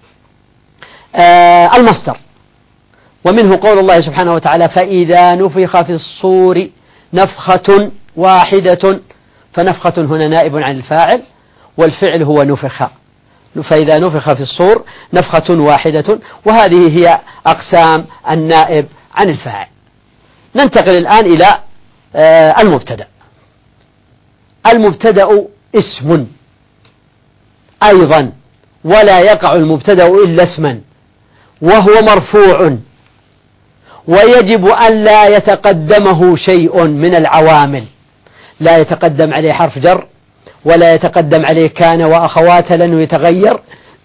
B: آه المصدر، ومنه قول الله سبحانه وتعالى فإذا نفخ في الصور نفخة واحدة، فنفخة هنا نائب عن الفاعل والفعل هو نفخ، فإذا نفخ في الصور نفخة واحدة، وهذه هي أقسام النائب عن الفاعل. ننتقل الآن إلى آه المبتدأ. المبتدأ اسم أيضا، ولا يقع المبتدأ إلا اسما، وهو مرفوع، ويجب أن لا يتقدمه شيء من العوامل، لا يتقدم عليه حرف جر، ولا يتقدم عليه كان وأخواتها لأنه يتغير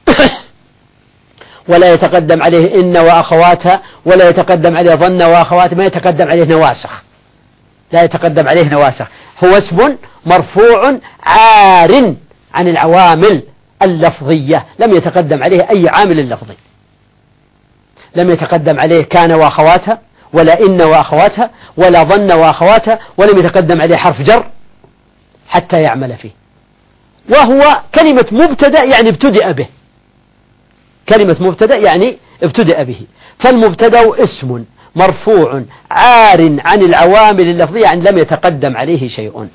B: ولا يتقدم عليه إن وأخواتها، ولا يتقدم عليه ظن وأخواتها، ما يتقدم عليه نواسخ، لا يتقدم عليه نواسخ، هو اسم مرفوع عار عن العوامل اللفظية، لم يتقدم عليه أي عامل لفظي، لم يتقدم عليه كان وأخواتها ولا إن وأخواتها ولا ظن وأخواتها، ولم يتقدم عليه حرف جر حتى يعمل فيه. وهو كلمة مبتدأ يعني ابتدأ به، كلمة مبتدأ يعني ابتدأ به، فالمبتدأ اسم مرفوع عار عن العوامل اللفظية يعني لم يتقدم عليه شيء.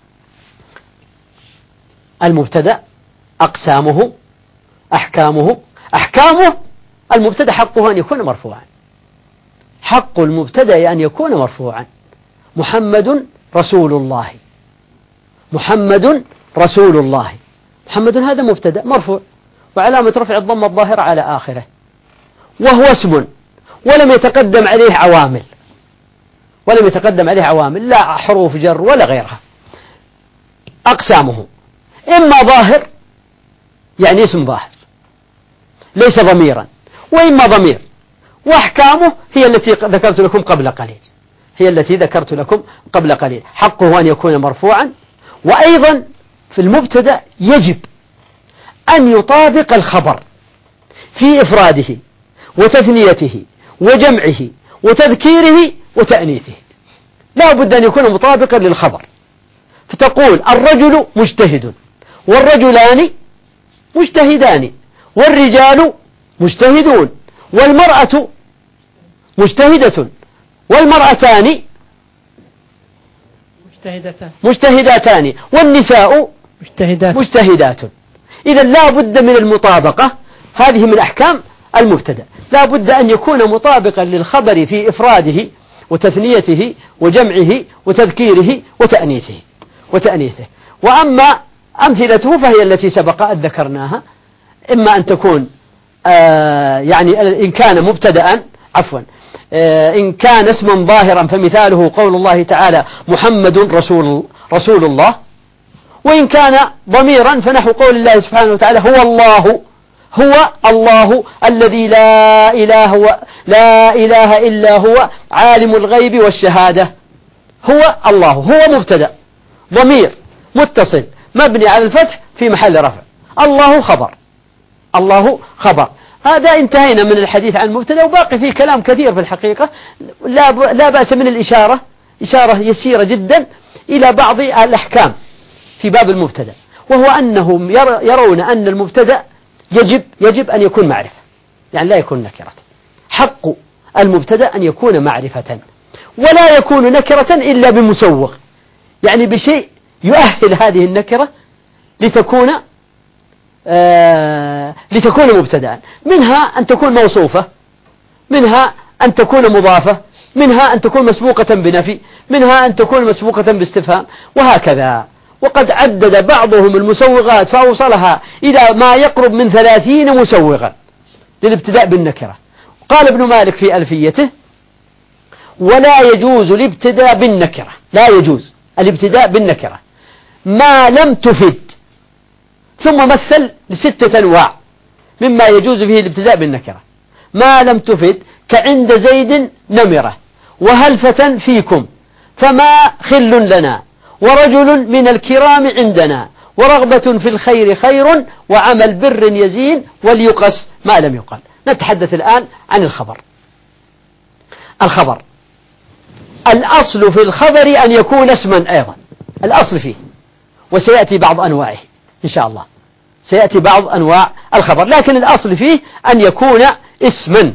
B: المبتدأ أقسامه أحكامه. أحكامه: المبتدأ حقه أن يكون مرفوعا، حق المبتدأ أن يكون مرفوعا. محمد رسول الله، محمد رسول الله، محمد هذا مبتدأ مرفوع وعلامة رفع الضمة الظاهرة على آخره، وهو اسم ولم يتقدم عليه عوامل، ولم يتقدم عليه عوامل لا حروف جر ولا غيرها. أقسامه: إما ظاهر يعني اسم ظاهر ليس ضميرا، وإما ضمير. وأحكامه هي التي ذكرت لكم قبل قليل، هي التي ذكرت لكم قبل قليل. حقه أن يكون مرفوعا، وأيضا في المبتدأ يجب أن يطابق الخبر في إفراده وتثنيته وجمعه وتذكيره وتأنيثه، لا بد أن يكون مطابقا للخبر. فتقول الرجل مجتهد، والرجلان مجتهدان، والرجال مجتهدون، والمرأة مجتهدة، والمرأتان
C: مجتهدتان
B: مجتهداتان، والنساء
C: مجتهدات
B: مجتهدات. إذا لا بد من المطابقة، هذه من أحكام المبتدأ، لا بد أن يكون مطابقا للخبر في إفراده وتثنيته وجمعه وتذكيره وتأنيثه وتأنيثه. وأما أمثلته فهي التي سبق أن ذكرناها، إما أن تكون آه يعني إن كان مبتدأ عفوا آه إن كان اسما ظاهرا فمثاله قول الله تعالى محمد رسول رسول الله، وإن كان ضميرا فنحو قول الله سبحانه وتعالى هو الله، هو الله الذي لا إله هو لا إله إلا هو عالم الغيب والشهادة، هو الله، هو مبتدأ ضمير متصل مبني على الفتح في محل رفع، الله خبر، الله خبر. هذا انتهينا من الحديث عن المبتدأ، وباقي فيه كلام كثير في الحقيقة، لا لا بأس من الإشارة إشارة يسيرة جدا إلى بعض الأحكام في باب المبتدأ، وهو أنهم يرون أن المبتدأ يجب يجب أن يكون معرفة، يعني لا يكون نكرة. حق المبتدأ أن يكون معرفة، ولا يكون نكرة إلا بمسوغ، يعني بشيء يؤهل هذه النكرة لتكون آه لتكون مبتدأ. منها أن تكون موصوفة، منها أن تكون مضافة، منها أن تكون مسبوقة بنفي، منها أن تكون مسبوقة باستفهام، وهكذا. وقد عدد بعضهم المسوغات فأوصلها إلى ما يقرب من ثلاثين مسوغا للابتداء بالنكرة. قال ابن مالك في ألفيته: ولا يجوز الابتداء بالنكرة، لا يجوز الابتداء بالنكرة ما لم تفد، ثم مثل لستة أنواع مما يجوز فيه الابتداء بالنكرة. ما لم تفد كعند زيد نمرة، وهلفة فيكم، فما خل لنا، ورجل من الكرام عندنا، ورغبة في الخير خير، وعمل بر يزين، وليقص ما لم يقل. نتحدث الآن عن الخبر. الخبر الأصل في الخبر أن يكون اسما أيضا، الأصل فيه، وسيأتي بعض أنواعه إن شاء الله، سيأتي بعض أنواع الخبر، لكن الأصل فيه أن يكون اسما.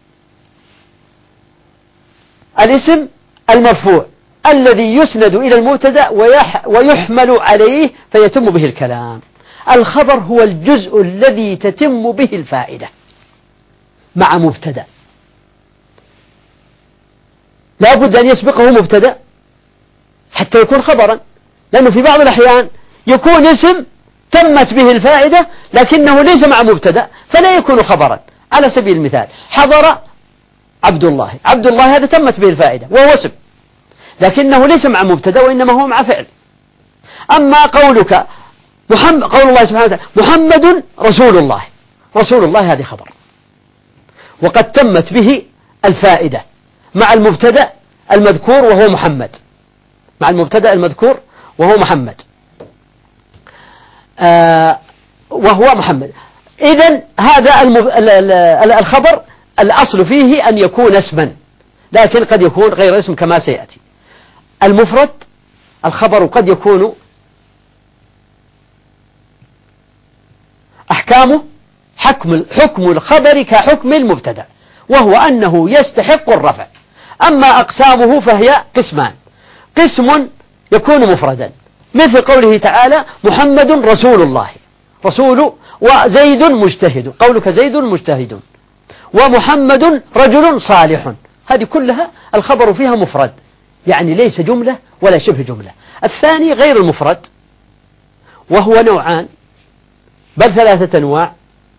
B: الاسم المرفوع الذي يسند إلى المبتدأ ويحمل عليه فيتم به الكلام. الخبر هو الجزء الذي تتم به الفائدة مع مبتدأ، لا بد أن يسبقه مبتدأ حتى يكون خبرا، لأنه في بعض الأحيان يكون اسم تمت به الفائدة لكنه ليس مع مبتدأ فلا يكون خبرا. على سبيل المثال حضر عبد الله، عبد الله هذا تمت به الفائدة وهو اسم، لكنه ليس مع مبتدأ وإنما هو مع فعل. أما قولك محمد، قول الله سبحانه وتعالى محمد رسول الله، رسول الله هذه خبر، وقد تمت به الفائدة مع المبتدأ المذكور وهو محمد، مع المبتدأ المذكور وهو محمد آه وهو محمد. إذن هذا الخبر الأصل فيه أن يكون اسما، لكن قد يكون غير اسم كما سيأتي. المفرد الخبر قد يكون أحكامه حكم حكم الخبر كحكم المبتدأ، وهو أنه يستحق الرفع. أما أقسامه فهي قسمان: قسم يكون مفردا مثل قوله تعالى محمد رسول الله، رسول، وزيد مجتهد، قولك زيد مجتهد، ومحمد رجل صالح، هذه كلها الخبر فيها مفرد، يعني ليس جملة ولا شبه جملة. الثاني غير المفرد وهو نوعان بل ثلاثة أنواع.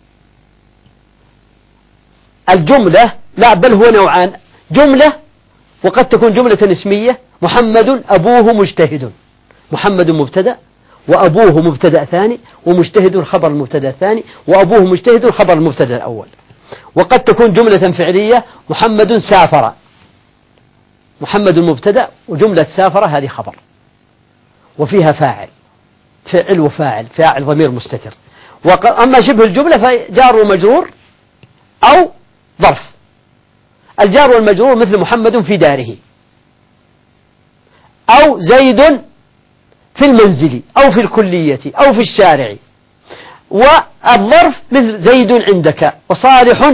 B: الجملة لا بل هو نوعان: جملة وقد تكون جملة اسمية، محمد أبوه مجتهد، محمد مبتدأ وأبوه مبتدأ ثاني، ومجتهد خبر المبتدأ الثاني، وأبوه مجتهد خبر المبتدأ الأول. وقد تكون جملة فعلية: محمد سافر، محمد مبتدأ وجملة سافر هذه خبر، وفيها فاعل، فعل وفاعل، فاعل ضمير مستتر. أما شبه الجملة فجار ومجرور أو ظرف. الجار والمجرور مثل محمد في داره، أو زيد في المنزل، أو في الكلية، أو في الشارع. والظرف مثل زيد عندك، وصالح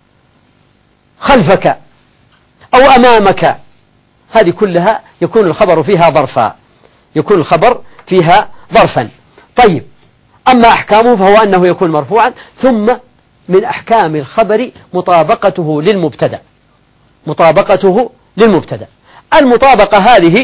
B: خلفك أو أمامك، هذه كلها يكون الخبر فيها ظرفا، يكون الخبر فيها ظرفا. طيب، أما أحكامه فهو أنه يكون مرفوعا. ثم من أحكام الخبر مطابقته للمبتدأ، مطابقته للمبتدأ. المطابقة هذه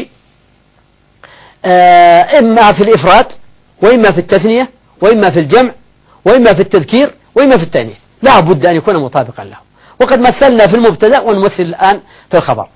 B: إما في الإفراد، وإما في التثنية، وإما في الجمع، وإما في التذكير، وإما في التأنيث، لا بد أن يكون مطابقا له. وقد مثلنا في المبتدأ ونمثل الآن في الخبر.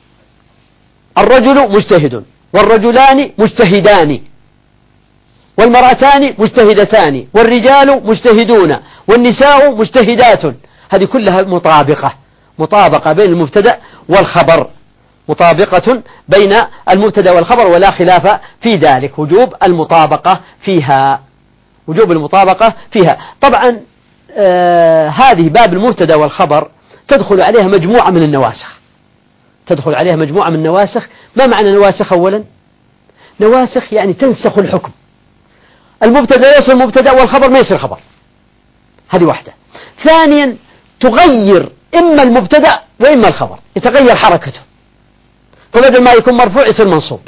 B: الرجل مجتهد، والرجلان مجتهدان، والمرأتان مجتهدتان، والرجال مجتهدون، والنساء مجتهدات، هذه كلها مطابقة، مطابقة بين المبتدأ والخبر، مطابقة بين المبتدأ والخبر، ولا خلاف في ذلك، وجوب المطابقة فيها، وجوب المطابقة فيها. طبعا آه هذه باب المبتدأ والخبر تدخل عليها مجموعة من النواسخ، تدخل عليها مجموعة من النواسخ. ما معنى نواسخ؟ أولا نواسخ يعني تنسخ الحكم، المبتدأ يصير مبتدأ والخبر ما يصير خبر، هذه واحدة. ثانيا تغير إما المبتدأ وإما الخبر، يتغير حركته، فبدل ما يكون مرفوع يصير منصوب،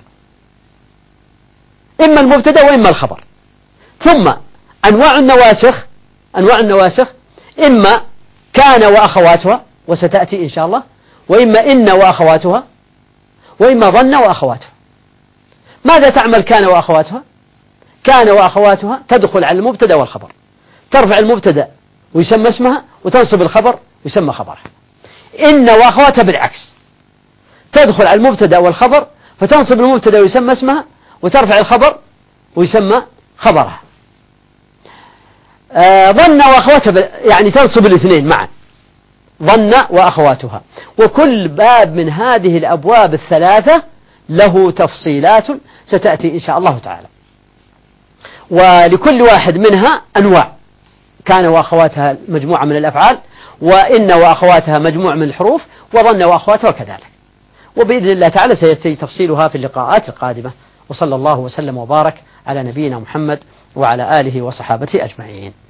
B: إما المبتدأ وإما الخبر. ثم أنواع النواسخ، أنواع النواسخ إما كان وأخواتها، وستأتي إن شاء الله، وإما إن وأخواتها، وإما ظن وأخواتها. ماذا تعمل كان وأخواتها؟ كان وأخواتها تدخل على المبتدأ والخبر، ترفع المبتدأ ويسمى اسمها، وتنصب الخبر ويسمى خبرها. إن وأخواتها بالعكس، تدخل على المبتدأ والخبر فتنصب المبتدأ ويسمى اسمها، وترفع الخبر ويسمى خبرها. آه ظن وأخواتها يعني تنصب الاثنين معا، ظن وأخواتها. وكل باب من هذه الأبواب الثلاثة له تفصيلات ستأتي إن شاء الله تعالى. ولكل واحد منها أنواع، كان وأخواتها مجموعة من الأفعال، وإن وأخواتها مجموعة من الحروف، وظن وأخواتها كذلك. وبإذن الله تعالى سيأتي تفصيلها في اللقاءات القادمة. وصلى الله وسلم وبارك على نبينا محمد وعلى آله وصحابته أجمعين.